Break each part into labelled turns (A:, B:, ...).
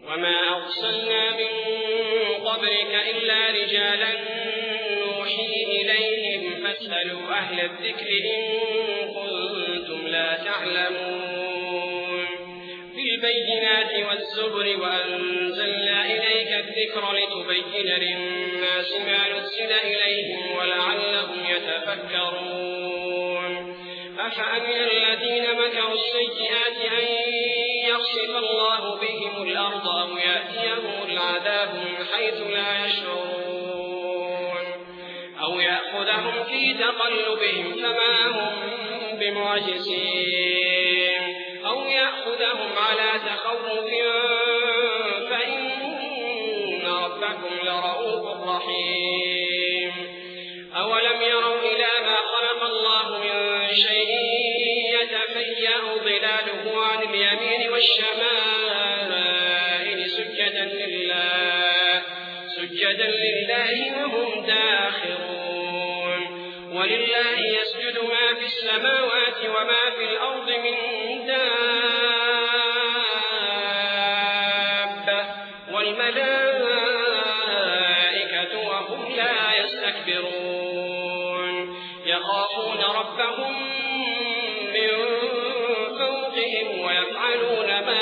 A: وما أرسلنا من قبلك إلا رجالا نوحي إليهم فاسألوا أهل الذكر إن كنتم لا تعلمون بالبينات والزبر وأنزلنا إليك الذكر لتبين للناس ما نزل إليهم ولعلهم يتفكرون أفأمن الذين مكروا السيئات أن يخسف الله بهم الأرض أو يأتيهم العذاب من حيث لا يشعرون أو يأخذهم في تقلبهم فما هم بمعجزين أو يأخذهم على تخوف فإن ربكم لرؤوف رحيم أولم يروا إلى ما خلق الله من شيء يتفيأ ظلاله عن اليمين والشمائل سجدا لله وهم داخرون ولله يسجد ما في السماوات وما في الأرض من دابة والملائكة وهم لا يستكبرون يخافون ربهم من فوقهم ويفعلون ما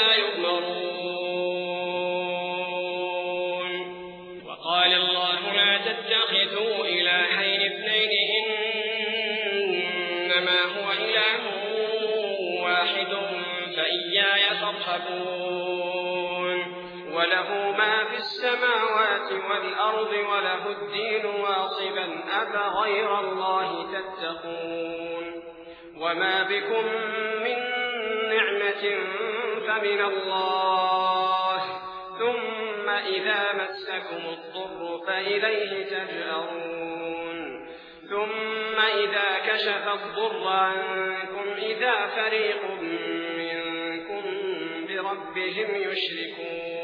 A: يؤمرون وقال الله لا تتخذوا إلهين اثنين إنما هو إله واحد فإياي فارهبون وله ما في السماوات والأرض وله الدين واصبا أفغير الله تتقون وما بكم من نعمة فمن الله ثم إذا مسكم الضر فإليه تجأرون ثم إذا كشف الضر عنكم إذا فريق منكم بربهم يشركون